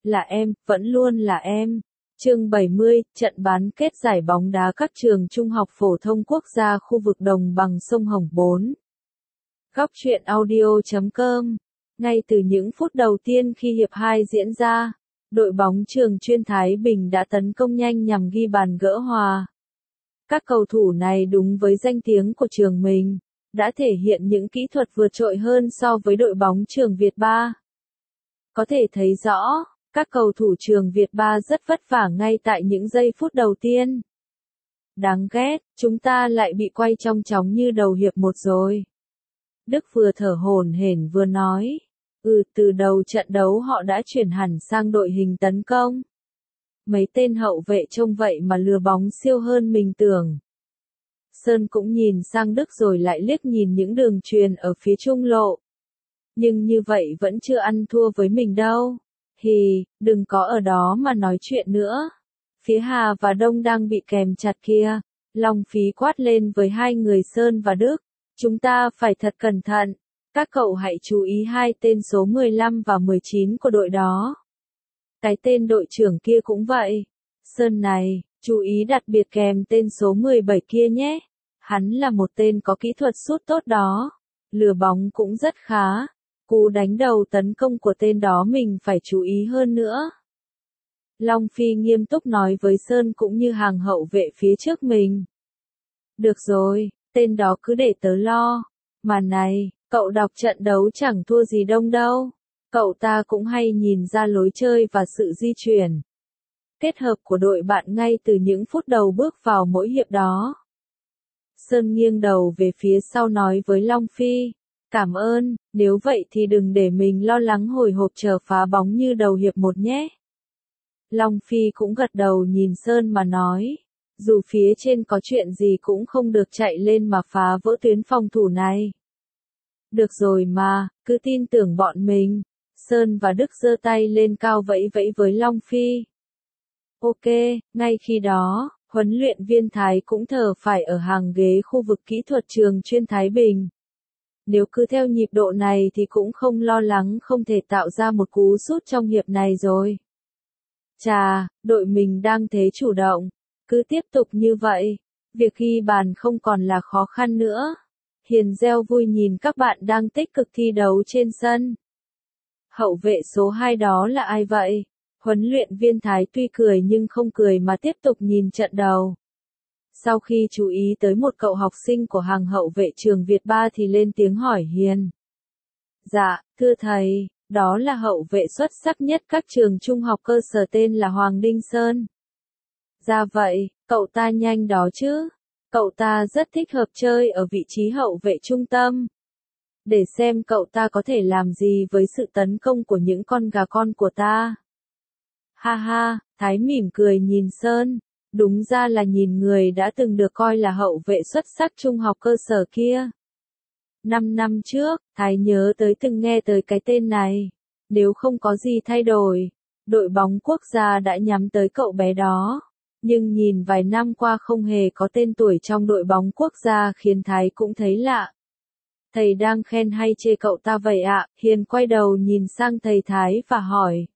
Là em, vẫn luôn là em. Chương 70, trận bán kết giải bóng đá các trường trung học phổ thông quốc gia khu vực đồng bằng sông Hồng 4. Góc truyện audio.com. Ngay từ những phút đầu tiên khi hiệp 2 diễn ra, đội bóng trường chuyên Thái Bình đã tấn công nhanh nhằm ghi bàn gỡ hòa. Các cầu thủ này đúng với danh tiếng của trường mình, đã thể hiện những kỹ thuật vượt trội hơn so với đội bóng trường Việt 3. Có thể thấy rõ, các cầu thủ trường Việt 3 rất vất vả ngay tại những giây phút đầu tiên. Đáng ghét, chúng ta lại bị quay chong chóng như đầu hiệp 1 rồi. Đức vừa thở hổn hển vừa nói, từ đầu trận đấu họ đã chuyển hẳn sang đội hình tấn công. Mấy tên hậu vệ trông vậy mà lừa bóng siêu hơn mình tưởng. Sơn cũng nhìn sang Đức rồi lại liếc nhìn những đường chuyền ở phía trung lộ. Nhưng như vậy vẫn chưa ăn thua với mình đâu. Đừng có ở đó mà nói chuyện nữa. Phía Hà và Đông đang bị kèm chặt kia. Long Phí quát lên với hai người Sơn và Đức. Chúng ta phải thật cẩn thận. Các cậu hãy chú ý hai tên số 15 và 19 của đội đó. Cái tên đội trưởng kia cũng vậy. Sơn này, chú ý đặc biệt kèm tên số 17 kia nhé. Hắn là một tên có kỹ thuật sút tốt đó. Lừa bóng cũng rất khá. Cú đánh đầu tấn công của tên đó mình phải chú ý hơn nữa. Long Phi nghiêm túc nói với Sơn cũng như hàng hậu vệ phía trước mình. Được rồi, tên đó cứ để tớ lo. Mà này, cậu đọc trận đấu chẳng thua gì Đông đâu. Cậu ta cũng hay nhìn ra lối chơi và sự di chuyển. Kết hợp của đội bạn ngay từ những phút đầu bước vào mỗi hiệp đó. Sơn nghiêng đầu về phía sau nói với Long Phi. Cảm ơn, nếu vậy thì đừng để mình lo lắng hồi hộp chờ phá bóng như đầu hiệp 1 nhé. Long Phi cũng gật đầu nhìn Sơn mà nói. Dù phía trên có chuyện gì cũng không được chạy lên mà phá vỡ tuyến phòng thủ này. Được rồi mà, cứ tin tưởng bọn mình. Sơn và Đức giơ tay lên cao vẫy vẫy với Long Phi. Ok, ngay khi đó, huấn luyện viên Thái cũng thở phải ở hàng ghế khu vực kỹ thuật trường chuyên Thái Bình. Nếu cứ theo nhịp độ này thì cũng không lo lắng không thể tạo ra một cú sút trong hiệp này rồi. Chà, đội mình đang thế chủ động. Cứ tiếp tục như vậy, việc ghi bàn không còn là khó khăn nữa. Hiền reo vui nhìn các bạn đang tích cực thi đấu trên sân. Hậu vệ số 2 đó là ai vậy? Huấn luyện viên Thái tuy cười nhưng không cười mà tiếp tục nhìn trận đầu. Sau khi chú ý tới một cậu học sinh của hàng hậu vệ trường Việt 3 thì lên tiếng hỏi Hiền. Dạ, thưa thầy, đó là hậu vệ xuất sắc nhất các trường trung học cơ sở tên là Hoàng Đinh Sơn. Dạ vậy, cậu ta nhanh đó chứ. Cậu ta rất thích hợp chơi ở vị trí hậu vệ trung tâm. Để xem cậu ta có thể làm gì với sự tấn công của những con gà con của ta. Ha ha, Thái mỉm cười nhìn Sơn. Đúng ra là nhìn người đã từng được coi là hậu vệ xuất sắc trung học cơ sở kia. 5 năm trước, Thái nhớ tới từng nghe tới cái tên này. Nếu không có gì thay đổi, đội bóng quốc gia đã nhắm tới cậu bé đó. Nhưng nhìn vài năm qua không hề có tên tuổi trong đội bóng quốc gia khiến Thái cũng thấy lạ. Thầy đang khen hay chê cậu ta vậy ạ? Hiền quay đầu nhìn sang thầy Thái và hỏi.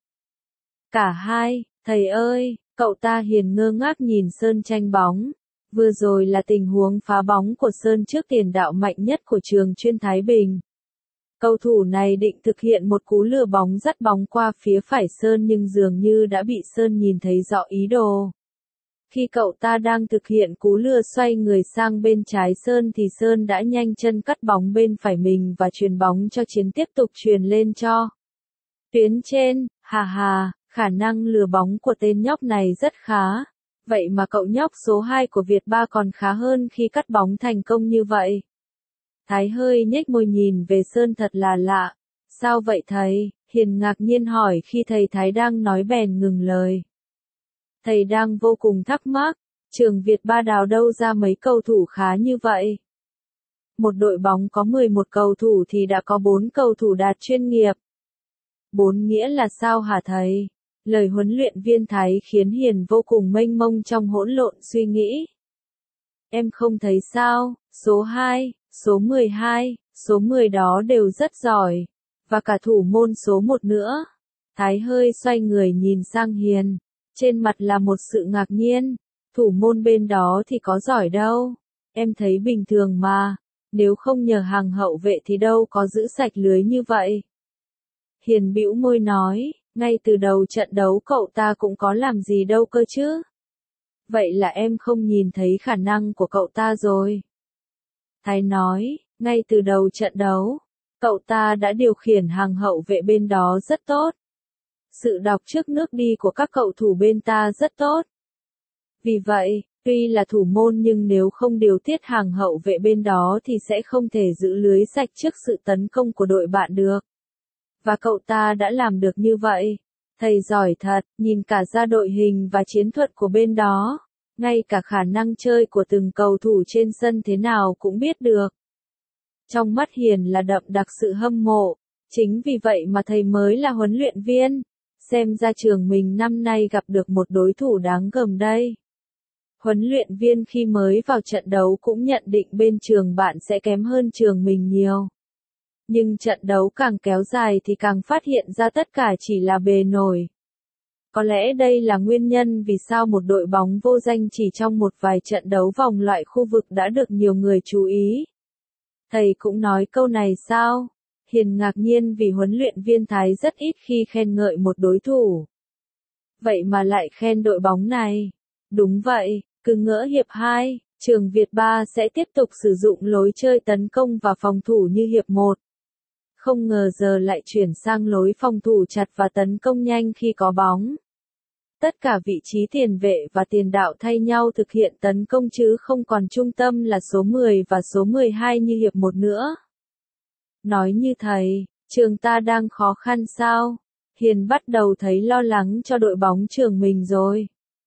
Cả hai, thầy ơi. Cậu ta Hiền ngơ ngác nhìn Sơn tranh bóng. Vừa rồi là tình huống phá bóng của Sơn trước tiền đạo mạnh nhất của trường chuyên Thái Bình. Cầu thủ này định thực hiện một cú lừa bóng dắt bóng qua phía phải Sơn nhưng dường như đã bị Sơn nhìn thấy rõ ý đồ. Khi cậu ta đang thực hiện cú lừa xoay người sang bên trái Sơn thì Sơn đã nhanh chân cắt bóng bên phải mình và chuyền bóng cho Chiến tiếp tục chuyền lên cho tuyến trên. Hà. Khả năng lừa bóng của tên nhóc này rất khá. Vậy mà cậu nhóc số 2 của Việt 3 còn khá hơn khi cắt bóng thành công như vậy. Thái hơi nhếch môi nhìn về Sơn thật là lạ. Sao vậy thầy? Hiền ngạc nhiên hỏi khi thầy Thái đang nói bèn ngừng lời. Thầy đang vô cùng thắc mắc. Trường Việt 3 đào đâu ra mấy cầu thủ khá như vậy? Một đội bóng có 11 cầu thủ thì đã có 4 cầu thủ đạt chuyên nghiệp. 4 nghĩa là sao hả thầy? Lời huấn luyện viên Thái khiến Hiền vô cùng mênh mông trong hỗn lộn suy nghĩ. Em không thấy sao, số 2, số 12, số 10 đó đều rất giỏi. Và cả thủ môn số 1 nữa. Thái hơi xoay người nhìn sang Hiền, trên mặt là một sự ngạc nhiên, thủ môn bên đó thì có giỏi đâu, em thấy bình thường mà, nếu không nhờ hàng hậu vệ thì đâu có giữ sạch lưới như vậy. Hiền bĩu môi nói, ngay từ đầu trận đấu cậu ta cũng có làm gì đâu cơ chứ. Vậy là em không nhìn thấy khả năng của cậu ta rồi. Thái nói, ngay từ đầu trận đấu, cậu ta đã điều khiển hàng hậu vệ bên đó rất tốt. Sự đọc trước nước đi của các cầu thủ bên ta rất tốt. Vì vậy, tuy là thủ môn nhưng nếu không điều tiết hàng hậu vệ bên đó thì sẽ không thể giữ lưới sạch trước sự tấn công của đội bạn được. Và cậu ta đã làm được như vậy. Thầy giỏi thật, nhìn cả ra đội hình và chiến thuật của bên đó. Ngay cả khả năng chơi của từng cầu thủ trên sân thế nào cũng biết được. Trong mắt Hiền là đậm đặc sự hâm mộ. Chính vì vậy mà thầy mới là huấn luyện viên. Xem ra trường mình năm nay gặp được một đối thủ đáng gờm đây. Huấn luyện viên khi mới vào trận đấu cũng nhận định bên trường bạn sẽ kém hơn trường mình nhiều. Nhưng trận đấu càng kéo dài thì càng phát hiện ra tất cả chỉ là bề nổi. Có lẽ đây là nguyên nhân vì sao một đội bóng vô danh chỉ trong một vài trận đấu vòng loại khu vực đã được nhiều người chú ý. Thầy cũng nói câu này sao? Hiền ngạc nhiên vì huấn luyện viên Thái rất ít khi khen ngợi một đối thủ. Vậy mà lại khen đội bóng này. Đúng vậy, cứ ngỡ hiệp 2, trường Việt 3 sẽ tiếp tục sử dụng lối chơi tấn công và phòng thủ như hiệp 1. Không ngờ giờ lại chuyển sang lối phòng thủ chặt và tấn công nhanh khi có bóng. Tất cả vị trí tiền vệ và tiền đạo thay nhau thực hiện tấn công chứ không còn trung tâm là số 10 và số 12 như hiệp 1 nữa. Nói như thầy, trường ta đang khó khăn sao? Hiền bắt đầu thấy lo lắng cho đội bóng trường mình rồi.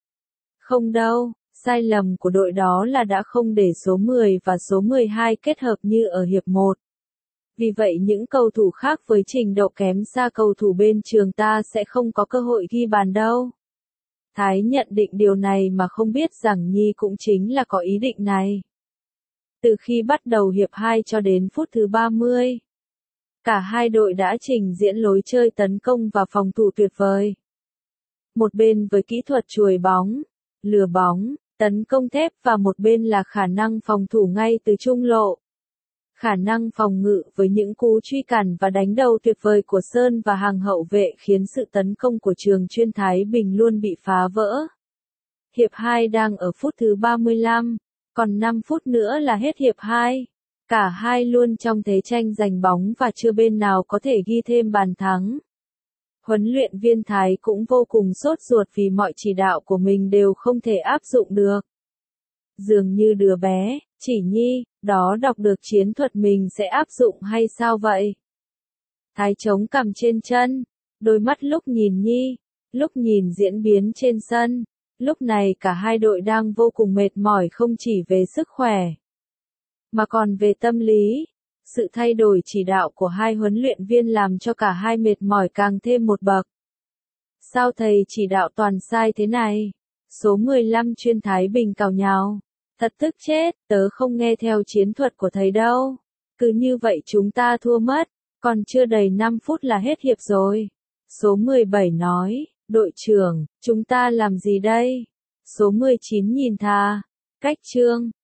Không đâu, sai lầm của đội đó là đã không để số 10 và số 12 kết hợp như ở hiệp 1. Vì vậy những cầu thủ khác với trình độ kém xa cầu thủ bên trường ta sẽ không có cơ hội ghi bàn đâu. Thái nhận định điều này mà không biết rằng Nhi cũng chính là có ý định này. Từ khi bắt đầu hiệp 2 cho đến phút thứ 30, cả hai đội đã trình diễn lối chơi tấn công và phòng thủ tuyệt vời. Một bên với kỹ thuật chuồi bóng, lừa bóng, tấn công thép và một bên là khả năng phòng thủ ngay từ trung lộ. Khả năng phòng ngự với những cú truy cản và đánh đầu tuyệt vời của Sơn và hàng hậu vệ khiến sự tấn công của trường chuyên Thái Bình luôn bị phá vỡ. Hiệp 2 đang ở phút thứ 35, còn 5 phút nữa là hết hiệp 2. Cả hai luôn trong thế tranh giành bóng và chưa bên nào có thể ghi thêm bàn thắng. Huấn luyện viên Thái cũng vô cùng sốt ruột vì mọi chỉ đạo của mình đều không thể áp dụng được. Dường như đứa bé, chỉ Nhi, đó đọc được chiến thuật mình sẽ áp dụng hay sao vậy? Thái chống cằm trên chân, đôi mắt lúc nhìn Nhi, lúc nhìn diễn biến trên sân. Lúc này cả hai đội đang vô cùng mệt mỏi không chỉ về sức khỏe, mà còn về tâm lý. Sự thay đổi chỉ đạo của hai huấn luyện viên làm cho cả hai mệt mỏi càng thêm một bậc. Sao thầy chỉ đạo toàn sai thế này? Số 15 chuyên Thái Bình cào nhào. Thật tức chết, tớ không nghe theo chiến thuật của thầy đâu. Cứ như vậy chúng ta thua mất, còn chưa đầy 5 phút là hết hiệp rồi. Số 17 nói, đội trưởng, chúng ta làm gì đây? Số 19 nhìn thà, cách trương,